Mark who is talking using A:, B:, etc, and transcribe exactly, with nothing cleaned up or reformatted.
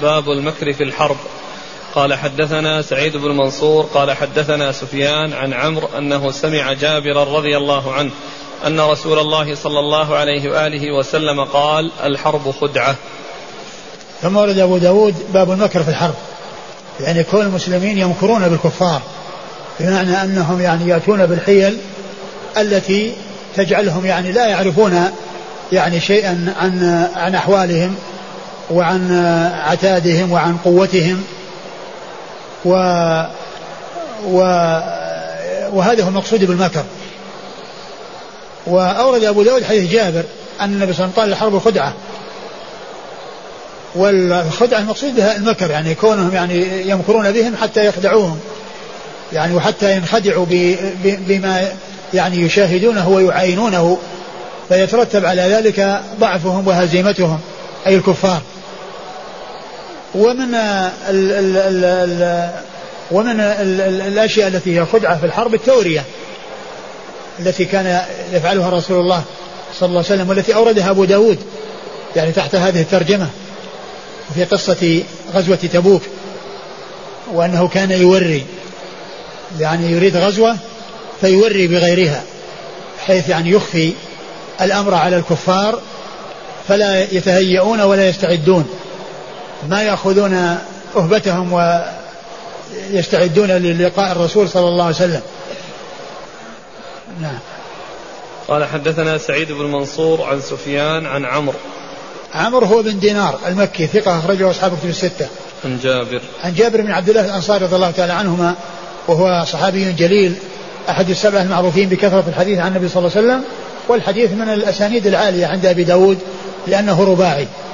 A: باب المكر في الحرب. قال حدثنا سعيد بن منصور قال حدثنا سفيان عن عمرو أنه سمع جابرا رضي الله عنه أن رسول الله صلى الله عليه وآله وسلم قال الحرب خدعة.
B: ثم ورد أبو داود باب المكر في الحرب، يعني كل المسلمين يمكرون بالكفار، بمعنى أنهم يعني يأتون بالحيل التي تجعلهم يعني لا يعرفون يعني شيئا عن عن أحوالهم وعن عتادهم وعن قوتهم، و و وهذا هو المقصود بالمكر. وأورد أبو داود حديث جابر أن النبي صلى الله عليه وسلم قال الحرب خدعة، والخدعة المقصود بها المكر، يعني كونهم يعني يمكرون بهم حتى يخدعوهم، يعني وحتى ينخدعوا بما يعني يشاهدونه ويعاينونه، فيترتب على ذلك ضعفهم وهزيمتهم أي الكفار. ومن ال ال ال ال ومن ال ال الأشياء التي هي خدعة في الحرب التورية التي كان يفعلها رسول الله صلى الله عليه وسلم، والتي أوردها أبو داود يعني تحت هذه الترجمة في قصة غزوة تبوك، وأنه كان يوري، يعني يريد غزوة فيوري بغيرها، حيث يعني يخفي الأمر على الكفار فلا يتهيئون ولا يستعدون، ما يأخذون أهبتهم ويستعدون للقاء الرسول صلى الله عليه وسلم. نعم.
A: قال حدثنا سعيد بن منصور عن سفيان عن عمرو.
B: عمرو هو بن دينار المكي ثقة أخرجه أصحاب كتب الستة.
A: عن جابر.
B: عن جابر بن عبد الله الأنصاري رضي الله تعالى عنهما، وهو صحابي جليل أحد السبعة المعروفين بكثرة الحديث عن النبي صلى الله عليه وسلم، والحديث من الأسانيد العالية عند أبي داود لأنه رباعي،